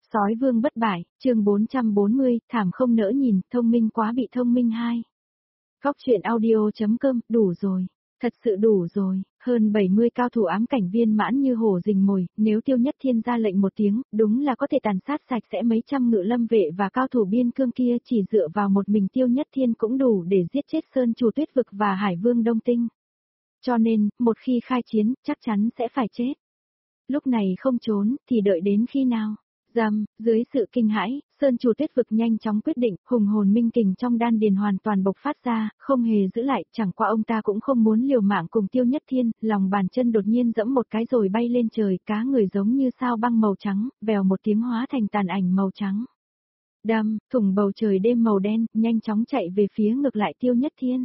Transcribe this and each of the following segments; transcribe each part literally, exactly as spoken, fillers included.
Sói vương bất bại, chương bốn trăm bốn mươi, thảm không nỡ nhìn, thông minh quá bị thông minh hai. Góc truyện audio.com, đủ rồi. Thật sự đủ rồi, hơn bảy mươi cao thủ ám cảnh viên mãn như hổ rình mồi, nếu Tiêu Nhất Thiên ra lệnh một tiếng, đúng là có thể tàn sát sạch sẽ mấy trăm ngự lâm vệ và cao thủ biên cương kia, chỉ dựa vào một mình Tiêu Nhất Thiên cũng đủ để giết chết Sơn Chủ Tuyết Vực và Hải Vương Đông Tinh. Cho nên, một khi khai chiến, chắc chắn sẽ phải chết. Lúc này không trốn, thì đợi đến khi nào? Dầm, dưới sự kinh hãi, Sơn Chủ Tuyết Vực nhanh chóng quyết định, hùng hồn minh kình trong đan điền hoàn toàn bộc phát ra, không hề giữ lại, chẳng qua ông ta cũng không muốn liều mạng cùng Tiêu Nhất Thiên, lòng bàn chân đột nhiên giẫm một cái rồi bay lên trời, cá người giống như sao băng màu trắng, vèo một tiếng hóa thành tàn ảnh màu trắng. Đâm, thủng bầu trời đêm màu đen, nhanh chóng chạy về phía ngược lại Tiêu Nhất Thiên.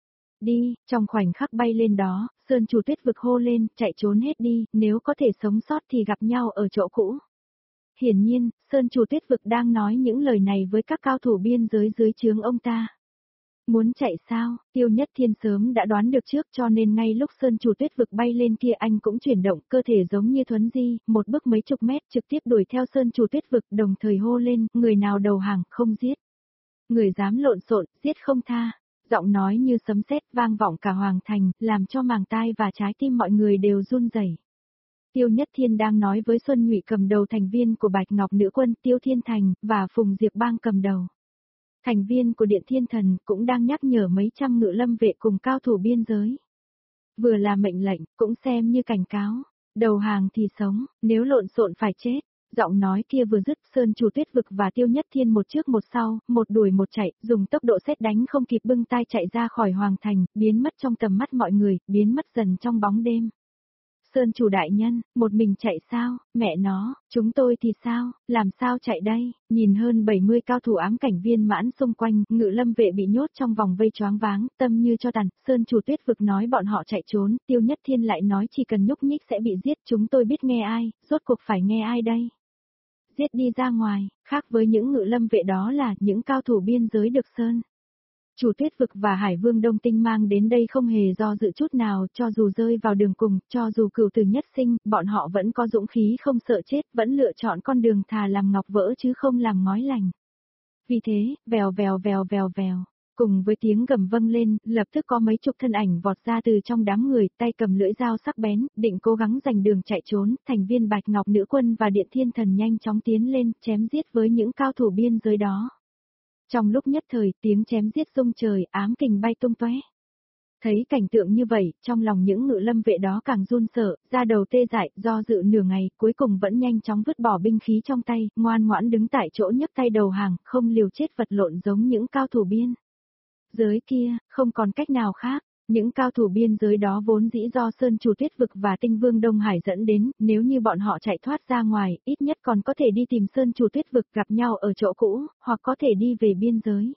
Đi, trong khoảnh khắc bay lên đó, Sơn Chủ Tuyết Vực hô lên, chạy trốn hết đi, nếu có thể sống sót thì gặp nhau ở chỗ cũ. Hiển nhiên, Sơn Chủ Tuyết Vực đang nói những lời này với các cao thủ biên giới dưới trướng ông ta. Muốn chạy sao, Tiêu Nhất Thiên sớm đã đoán được trước cho nên ngay lúc Sơn Chủ Tuyết Vực bay lên kia anh cũng chuyển động cơ thể giống như thuấn di, một bước mấy chục mét trực tiếp đuổi theo Sơn Chủ Tuyết Vực đồng thời hô lên, người nào đầu hàng, không giết. Người dám lộn xộn, giết không tha. Giọng nói như sấm sét vang vọng cả hoàng thành, làm cho màng tai và trái tim mọi người đều run rẩy. Tiêu Nhất Thiên đang nói với Xuân Nhụy cầm đầu thành viên của Bạch Ngọc Nữ Quân Tiêu Thiên Thành, và Phùng Diệp Bang cầm đầu. Thành viên của Điện Thiên Thần cũng đang nhắc nhở mấy trăm ngự lâm vệ cùng cao thủ biên giới. Vừa là mệnh lệnh, cũng xem như cảnh cáo. Đầu hàng thì sống, nếu lộn xộn phải chết. Giọng nói kia vừa dứt, Sơn Chủ Tuyết Vực và Tiêu Nhất Thiên một trước một sau, một đuổi một chạy, dùng tốc độ sét đánh không kịp bưng tay chạy ra khỏi hoàng thành, biến mất trong tầm mắt mọi người, biến mất dần trong bóng đêm. Sơn Chủ đại nhân, một mình chạy sao, mẹ nó, chúng tôi thì sao, làm sao chạy đây, nhìn hơn bảy mươi cao thủ ám cảnh viên mãn xung quanh, ngự lâm vệ bị nhốt trong vòng vây choáng váng, tâm như cho tàn, Sơn Chủ Tuyết Vực nói bọn họ chạy trốn, Tiêu Nhất Thiên lại nói chỉ cần nhúc nhích sẽ bị giết, chúng tôi biết nghe ai, rốt cuộc phải nghe ai đây? Giết đi ra ngoài, khác với những ngự lâm vệ đó là những cao thủ biên giới được Sơn Chủ Tuyết Vực và Hải Vương Đông Tinh mang đến đây không hề do dự chút nào, cho dù rơi vào đường cùng, cho dù cửu tử nhất sinh, bọn họ vẫn có dũng khí không sợ chết, vẫn lựa chọn con đường thà làm ngọc vỡ chứ không làm ngói lành. Vì thế, vèo vèo vèo vèo vèo, cùng với tiếng gầm vang lên, lập tức có mấy chục thân ảnh vọt ra từ trong đám người, tay cầm lưỡi dao sắc bén, định cố gắng giành đường chạy trốn, thành viên Bạch Ngọc Nữ Quân và Điện Thiên Thần nhanh chóng tiến lên, chém giết với những cao thủ biên giới đó. Trong lúc nhất thời, tiếng chém giết rung trời, ám kình bay tung tóe. Thấy cảnh tượng như vậy, trong lòng những ngự lâm vệ đó càng run sợ, da đầu tê dại, do dự nửa ngày, cuối cùng vẫn nhanh chóng vứt bỏ binh khí trong tay, ngoan ngoãn đứng tại chỗ nhấc tay đầu hàng, không liều chết vật lộn giống những cao thủ biên giới kia, không còn cách nào khác. Những cao thủ biên giới đó vốn dĩ do Sơn Chủ Tuyết Vực và Tinh Vương Đông Hải dẫn đến, nếu như bọn họ chạy thoát ra ngoài, ít nhất còn có thể đi tìm Sơn Chủ Tuyết Vực gặp nhau ở chỗ cũ, hoặc có thể đi về biên giới.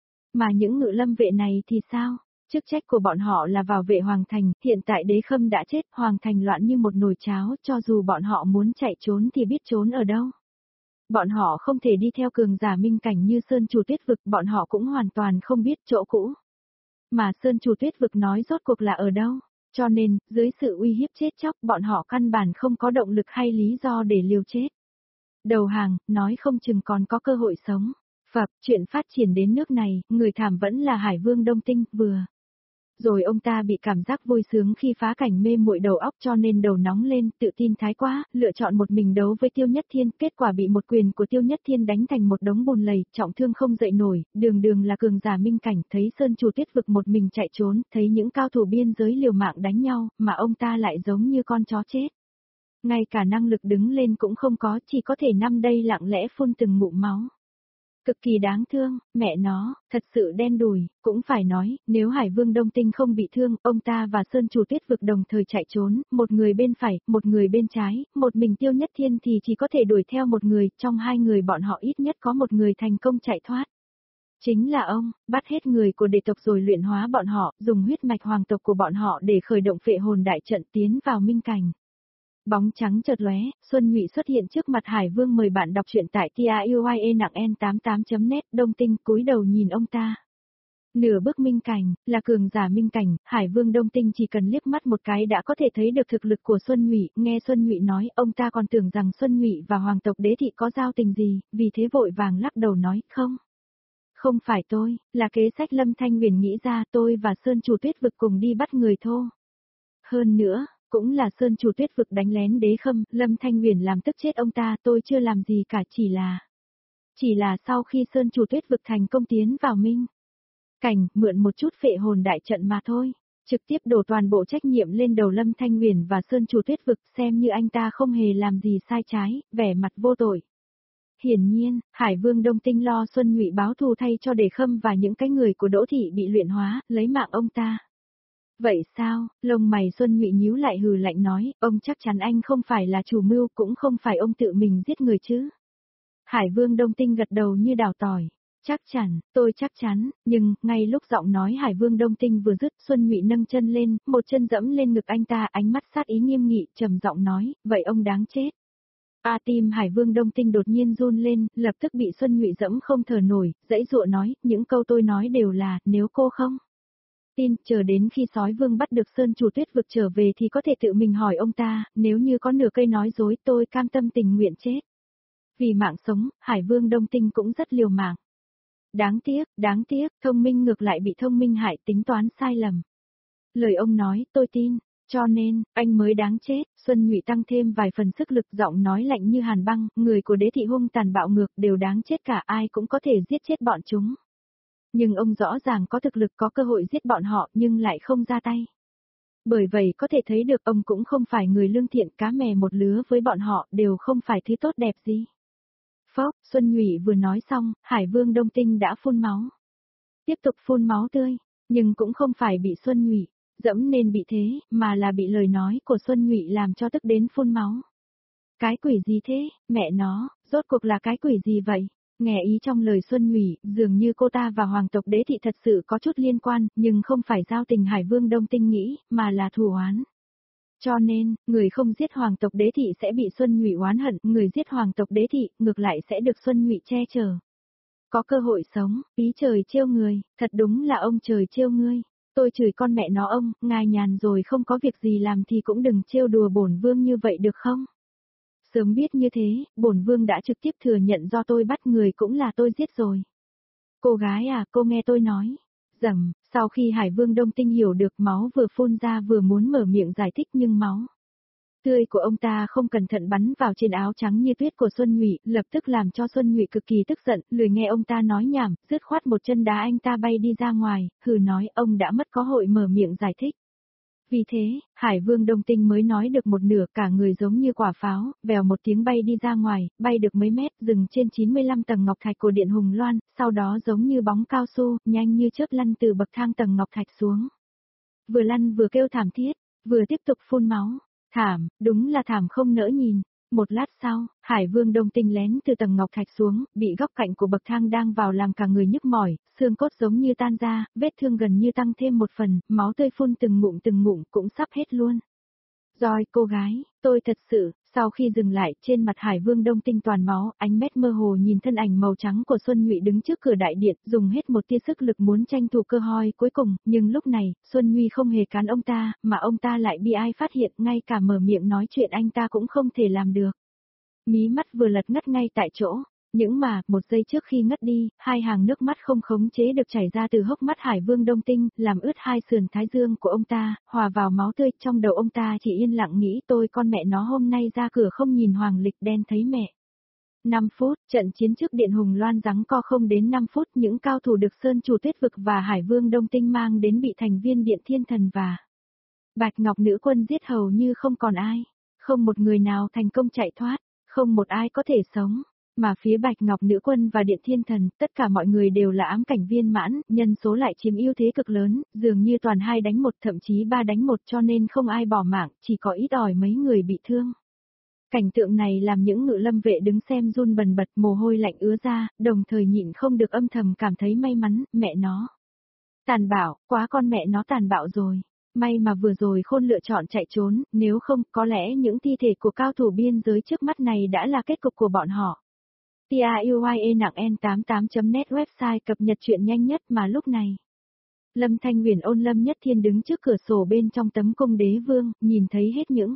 Mà những ngự lâm vệ này thì sao? Chức trách của bọn họ là bảo vệ Hoàng Thành, hiện tại Đế Khâm đã chết, Hoàng Thành loạn như một nồi cháo, cho dù bọn họ muốn chạy trốn thì biết trốn ở đâu. Bọn họ không thể đi theo cường giả minh cảnh như Sơn Chủ Tuyết Vực, bọn họ cũng hoàn toàn không biết chỗ cũ. Mà Sơn Chủ Tuyết Vực nói rốt cuộc là ở đâu, cho nên, dưới sự uy hiếp chết chóc bọn họ căn bản không có động lực hay lý do để liều chết. Đầu hàng, nói không chừng còn có cơ hội sống. Phập, chuyện phát triển đến nước này, người thảm vẫn là Hải Vương Đông Tinh, vừa. Rồi ông ta bị cảm giác vui sướng khi phá cảnh mê muội đầu óc cho nên đầu nóng lên, tự tin thái quá, lựa chọn một mình đấu với Tiêu Nhất Thiên, kết quả bị một quyền của Tiêu Nhất Thiên đánh thành một đống bùn lầy, trọng thương không dậy nổi, đường đường là cường giả minh cảnh, thấy Sơn Chủ Tuyết Vực một mình chạy trốn, thấy những cao thủ biên giới liều mạng đánh nhau, mà ông ta lại giống như con chó chết. Ngay cả năng lực đứng lên cũng không có, chỉ có thể nằm đây lặng lẽ phun từng ngụm máu. Cực kỳ đáng thương, mẹ nó, thật sự đen đủi, cũng phải nói, nếu Hải Vương Đông Tinh không bị thương, ông ta và Sơn Chủ Tuyết Vực đồng thời chạy trốn, một người bên phải, một người bên trái, một mình Tiêu Nhất Thiên thì chỉ có thể đuổi theo một người, trong hai người bọn họ ít nhất có một người thành công chạy thoát. Chính là ông, bắt hết người của đệ tộc rồi luyện hóa bọn họ, dùng huyết mạch hoàng tộc của bọn họ để khởi động phệ hồn đại trận tiến vào minh cảnh. Bóng trắng chợt lóe, Xuân Nhụy xuất hiện trước mặt Hải Vương mời bạn đọc truyện tại T A U I E nặng N tám mươi tám chấm net Đông Tinh cúi đầu nhìn ông ta. Nửa bước minh cảnh, là cường giả minh cảnh, Hải Vương Đông Tinh chỉ cần liếc mắt một cái đã có thể thấy được thực lực của Xuân Nhụy, nghe Xuân Nhụy nói, ông ta còn tưởng rằng Xuân Nhụy và hoàng tộc Đế thị có giao tình gì, vì thế vội vàng lắc đầu nói, không. Không phải tôi, là kế sách Lâm Thanh Huyền nghĩ ra, tôi và Sơn Chủ Tuyết Vực cùng đi bắt người thô. Hơn nữa, cũng là Sơn Chủ Tuyết Vực đánh lén Đế Khâm, Lâm Thanh Huyền làm tức chết ông ta, tôi chưa làm gì cả, chỉ là... Chỉ là sau khi Sơn Chủ Tuyết Vực thành công tiến vào minh cảnh, mượn một chút phệ hồn đại trận mà thôi, trực tiếp đổ toàn bộ trách nhiệm lên đầu Lâm Thanh Huyền và Sơn Chủ Tuyết Vực, xem như anh ta không hề làm gì sai trái, vẻ mặt vô tội. Hiển nhiên, Hải Vương Đông Tinh lo Xuân Nhụy báo thù thay cho Đề Khâm và những cái người của Đỗ Thị bị luyện hóa, lấy mạng ông ta. Vậy sao, lông mày Xuân Nhụy nhíu lại hừ lạnh nói, ông chắc chắn anh không phải là chủ mưu, cũng không phải ông tự mình giết người chứ. Hải Vương Đông Tinh gật đầu như đào tỏi. Chắc chắn, tôi chắc chắn, nhưng, ngay lúc giọng nói Hải Vương Đông Tinh vừa dứt, Xuân Nhụy nâng chân lên, một chân dẫm lên ngực anh ta, ánh mắt sát ý nghiêm nghị, trầm giọng nói, vậy ông đáng chết. A tim Hải Vương Đông Tinh đột nhiên run lên, lập tức bị Xuân Nhụy dẫm không thở nổi, dãy dụa nói, những câu tôi nói đều là, nếu cô không tin, chờ đến khi sói vương bắt được Sơn Chủ Tuyết Vực trở về thì có thể tự mình hỏi ông ta, nếu như có nửa cây nói dối tôi cam tâm tình nguyện chết. Vì mạng sống, Hải Vương Đông Tinh cũng rất liều mạng. Đáng tiếc, đáng tiếc, thông minh ngược lại bị thông minh hại, tính toán sai lầm. Lời ông nói, tôi tin, cho nên, anh mới đáng chết. Xuân Nhụy tăng thêm vài phần sức lực, giọng nói lạnh như hàn băng, người của Đế thị hung tàn bạo ngược đều đáng chết cả, ai cũng có thể giết chết bọn chúng. Nhưng ông rõ ràng có thực lực, có cơ hội giết bọn họ nhưng lại không ra tay. Bởi vậy có thể thấy được ông cũng không phải người lương thiện, cá mè một lứa với bọn họ đều không phải thứ tốt đẹp gì. Phốc, Xuân Nhụy vừa nói xong, Hải Vương Đông Tinh đã phun máu. Tiếp tục phun máu tươi, nhưng cũng không phải bị Xuân Nhụy dẫm nên bị thế, mà là bị lời nói của Xuân Nhụy làm cho tức đến phun máu. Cái quỷ gì thế, mẹ nó, rốt cuộc là cái quỷ gì vậy? Nghe ý trong lời Xuân Nhụy, dường như cô ta và hoàng tộc Đế thị thật sự có chút liên quan, nhưng không phải giao tình Hải Vương Đông Tinh nghĩ, mà là thù oán. Cho nên, người không giết hoàng tộc Đế thị sẽ bị Xuân Nhụy oán hận, người giết hoàng tộc Đế thị, ngược lại sẽ được Xuân Nhụy che chở. Có cơ hội sống, ý trời trêu người, thật đúng là ông trời trêu ngươi. Tôi chửi con mẹ nó ông, ngài nhàn rồi không có việc gì làm thì cũng đừng trêu đùa bổn vương như vậy được không? Sớm biết như thế, bổn vương đã trực tiếp thừa nhận do tôi bắt người cũng là tôi giết rồi. Cô gái à, cô nghe tôi nói. Rầm, sau khi Hải Vương Đông Tinh hiểu được máu vừa phun ra vừa muốn mở miệng giải thích nhưng máu tươi của ông ta không cẩn thận bắn vào trên áo trắng như tuyết của Xuân Nhụy, lập tức làm cho Xuân Nhụy cực kỳ tức giận, lười nghe ông ta nói nhảm, dứt khoát một chân đá anh ta bay đi ra ngoài, hừ nói ông đã mất có hội mở miệng giải thích. Vì thế, Hải Vương Đông Tinh mới nói được một nửa, cả người giống như quả pháo, vèo một tiếng bay đi ra ngoài, bay được mấy mét, dừng trên chín mươi lăm tầng ngọc thạch của Điện Hùng Loan, sau đó giống như bóng cao su, nhanh như chớp lăn từ bậc thang tầng ngọc thạch xuống. Vừa lăn vừa kêu thảm thiết, vừa tiếp tục phun máu. Thảm, đúng là thảm không nỡ nhìn. Một lát sau, Hải Vương Đông Tinh lén từ tầng ngọc thạch xuống, bị góc cạnh của bậc thang đang vào làm cả người nhức mỏi, xương cốt giống như tan ra, vết thương gần như tăng thêm một phần, máu tươi phun từng ngụm từng ngụm cũng sắp hết luôn. Rồi cô gái, tôi thật sự, sau khi dừng lại, trên mặt Hải Vương Đông Tinh toàn máu, ánh mắt mơ hồ nhìn thân ảnh màu trắng của Xuân Nhụy đứng trước cửa đại điện, dùng hết một tia sức lực muốn tranh thủ cơ hội cuối cùng, nhưng lúc này, Xuân Nhụy không hề cán ông ta, mà ông ta lại bị ai phát hiện, ngay cả mở miệng nói chuyện anh ta cũng không thể làm được. Mí mắt vừa lật ngất ngay tại chỗ. Nhưng mà, một giây trước khi ngất đi, hai hàng nước mắt không khống chế được chảy ra từ hốc mắt Hải Vương Đông Tinh, làm ướt hai sườn thái dương của ông ta, hòa vào máu tươi, trong đầu ông ta chỉ yên lặng nghĩ tôi con mẹ nó hôm nay ra cửa không nhìn hoàng lịch đen thấy mẹ. năm phút, trận chiến trước Điện Hùng Loan giằng co không đến năm phút, những cao thủ được Sơn Chủ Tuyết Vực và Hải Vương Đông Tinh mang đến bị thành viên Điện Thiên Thần và Bạch Ngọc Nữ Quân giết hầu như không còn ai, không một người nào thành công chạy thoát, không một ai có thể sống. Mà phía Bạch Ngọc Nữ Quân và Điện Thiên Thần, tất cả mọi người đều là ám cảnh viên mãn, nhân số lại chiếm ưu thế cực lớn, dường như toàn hai đánh một thậm chí ba đánh một cho nên không ai bỏ mạng, chỉ có ít ỏi mấy người bị thương. Cảnh tượng này làm những ngự lâm vệ đứng xem run bần bật, mồ hôi lạnh ứa ra, đồng thời nhịn không được âm thầm cảm thấy may mắn, mẹ nó. Tàn bạo, quá con mẹ nó tàn bạo rồi. May mà vừa rồi Khôn lựa chọn chạy trốn, nếu không, có lẽ những thi thể của cao thủ biên giới trước mắt này đã là kết cục của bọn họ. T A U Y E nặng N tám mươi tám chấm net website cập nhật truyện nhanh nhất mà lúc này. Lâm Thanh Huyền ôn Lâm Nhất Thiên đứng trước cửa sổ bên trong tấm cung đế vương, nhìn thấy hết những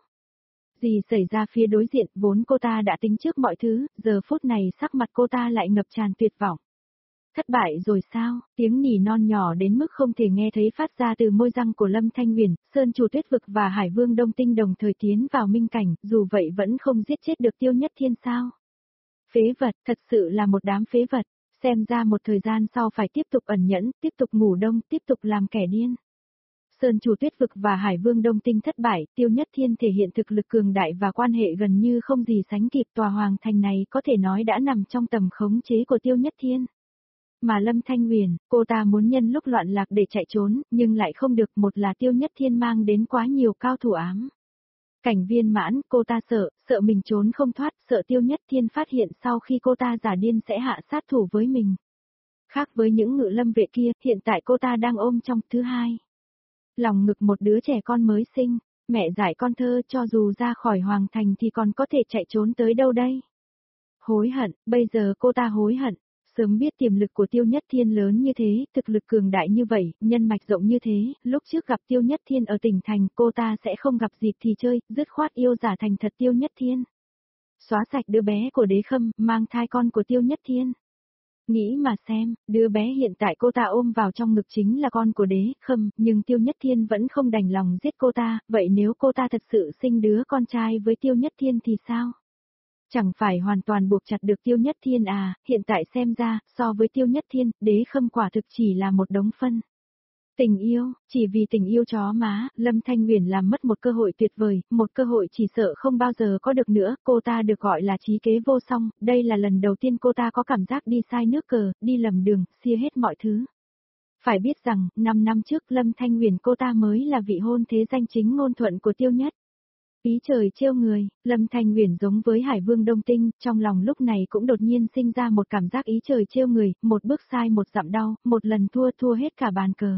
gì xảy ra phía đối diện, vốn cô ta đã tính trước mọi thứ, giờ phút này sắc mặt cô ta lại ngập tràn tuyệt vọng. Thất bại rồi sao? Tiếng nỉ non nhỏ đến mức không thể nghe thấy phát ra từ môi răng của Lâm Thanh Huyền, Sơn Chủ Tuyết Vực và Hải Vương Đông Tinh đồng thời tiến vào minh cảnh, dù vậy vẫn không giết chết được Tiêu Nhất Thiên sao? Phế vật, thật sự là một đám phế vật, xem ra một thời gian sau phải tiếp tục ẩn nhẫn, tiếp tục ngủ đông, tiếp tục làm kẻ điên. Sơn Chủ Tuyết Vực và Hải Vương Đông Tinh thất bại, Tiêu Nhất Thiên thể hiện thực lực cường đại và quan hệ gần như không gì sánh kịp, tòa hoàng thành này có thể nói đã nằm trong tầm khống chế của Tiêu Nhất Thiên. Mà Lâm Thanh Huyền, cô ta muốn nhân lúc loạn lạc để chạy trốn, nhưng lại không được, một là Tiêu Nhất Thiên mang đến quá nhiều cao thủ ám. Cảnh viên mãn, cô ta sợ, sợ mình trốn không thoát, sợ Tiêu Nhất Thiên phát hiện sau khi cô ta giả điên sẽ hạ sát thủ với mình. Khác với những ngự lâm vệ kia, hiện tại cô ta đang ôm trong thứ hai. Lòng ngực một đứa trẻ con mới sinh, mẹ dạy con thơ cho dù ra khỏi hoàng thành thì còn có thể chạy trốn tới đâu đây. Hối hận, bây giờ cô ta hối hận. Sớm biết tiềm lực của Tiêu Nhất Thiên lớn như thế, thực lực cường đại như vậy, nhân mạch rộng như thế, lúc trước gặp Tiêu Nhất Thiên ở tỉnh thành cô ta sẽ không gặp dịp thì chơi, dứt khoát yêu giả thành thật Tiêu Nhất Thiên. Xóa sạch đứa bé của Đế Khâm, mang thai con của Tiêu Nhất Thiên. Nghĩ mà xem, đứa bé hiện tại cô ta ôm vào trong ngực chính là con của Đế Khâm, nhưng Tiêu Nhất Thiên vẫn không đành lòng giết cô ta, vậy nếu cô ta thật sự sinh đứa con trai với Tiêu Nhất Thiên thì sao? Chẳng phải hoàn toàn buộc chặt được Tiêu Nhất Thiên à, hiện tại xem ra, so với Tiêu Nhất Thiên, Đế Khâm quả thực chỉ là một đống phân. Tình yêu, chỉ vì tình yêu chó má, Lâm Thanh Huyền làm mất một cơ hội tuyệt vời, một cơ hội chỉ sợ không bao giờ có được nữa, cô ta được gọi là trí kế vô song, đây là lần đầu tiên cô ta có cảm giác đi sai nước cờ, đi lầm đường, xia hết mọi thứ. Phải biết rằng, năm năm trước Lâm Thanh Huyền cô ta mới là vị hôn thế danh chính ngôn thuận của Tiêu Nhất. Ý trời trêu người, Lâm Thanh Huyền giống với Hải Vương Đông Tinh, trong lòng lúc này cũng đột nhiên sinh ra một cảm giác ý trời trêu người, một bước sai một dặm đau, một lần thua thua hết cả bàn cờ.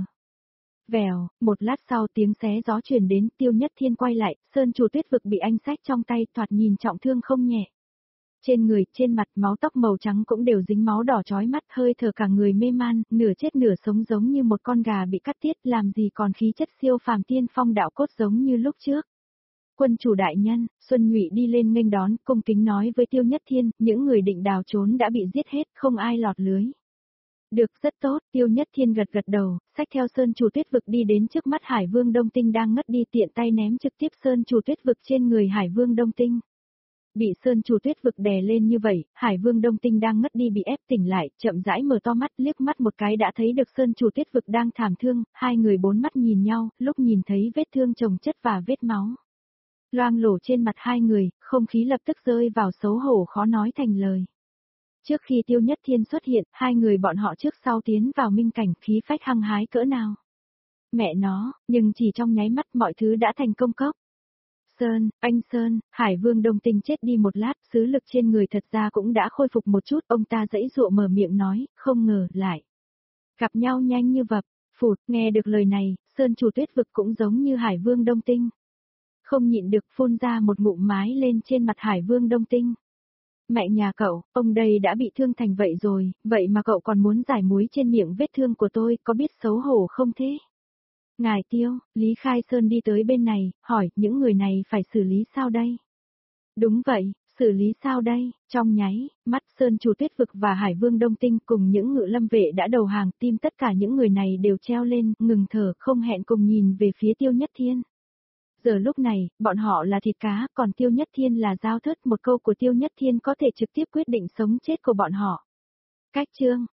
Vèo, một lát sau tiếng xé gió truyền đến, Tiêu Nhất Thiên quay lại, Sơn Chủ Tuyết Vực bị anh xách trong tay, thoạt nhìn trọng thương không nhẹ. Trên người, trên mặt, máu tóc màu trắng cũng đều dính máu đỏ chói mắt, hơi thở cả người mê man, nửa chết nửa sống giống như một con gà bị cắt tiết, làm gì còn khí chất siêu phàm tiên phong đạo cốt giống như lúc trước. Quân chủ đại nhân, Xuân Nhụy đi lên nghênh đón, cung kính nói với Tiêu Nhất Thiên, những người định đào trốn đã bị giết hết, không ai lọt lưới. Được, rất tốt, Tiêu Nhất Thiên gật gật đầu, xách theo Sơn Chủ Tuyết Vực đi đến trước mắt Hải Vương Đông Tinh đang ngất đi, tiện tay ném trực tiếp Sơn Chủ Tuyết Vực trên người Hải Vương Đông Tinh. Bị Sơn Chủ Tuyết Vực đè lên như vậy, Hải Vương Đông Tinh đang ngất đi bị ép tỉnh lại, chậm rãi mở to mắt, liếc mắt một cái đã thấy được Sơn Chủ Tuyết Vực đang thảm thương, hai người bốn mắt nhìn nhau, lúc nhìn thấy vết thương chồng chất và vết máu loang lổ trên mặt hai người, không khí lập tức rơi vào xấu hổ khó nói thành lời. Trước khi Tiêu Nhất Thiên xuất hiện, hai người bọn họ trước sau tiến vào minh cảnh, khí phách hăng hái cỡ nào. Mẹ nó, nhưng chỉ trong nháy mắt mọi thứ đã thành công cốc. Sơn, anh Sơn, Hải Vương Đông Tinh chết đi một lát, sứ lực trên người thật ra cũng đã khôi phục một chút, ông ta giãy giụa mở miệng nói, không ngờ, lại. Gặp nhau nhanh như vập, phụt, nghe được lời này, Sơn Chủ Tuyết Vực cũng giống như Hải Vương Đông Tinh. Không nhịn được phun ra một ngụm mái lên trên mặt Hải Vương Đông Tinh. Mẹ nhà cậu, ông đây đã bị thương thành vậy rồi, vậy mà cậu còn muốn giải muối trên miệng vết thương của tôi, có biết xấu hổ không thế? Ngài Tiêu, Lý Khai Sơn đi tới bên này, hỏi, những người này phải xử lý sao đây? Đúng vậy, xử lý sao đây? Trong nháy, mắt Sơn Chủ Tuyết Vực và Hải Vương Đông Tinh cùng những ngự lâm vệ đã đầu hàng, tim tất cả những người này đều treo lên, ngừng thở, không hẹn cùng nhìn về phía Tiêu Nhất Thiên. Giờ lúc này, bọn họ là thịt cá, còn Tiêu Nhất Thiên là dao thớt, một câu của Tiêu Nhất Thiên có thể trực tiếp quyết định sống chết của bọn họ. Cách chương,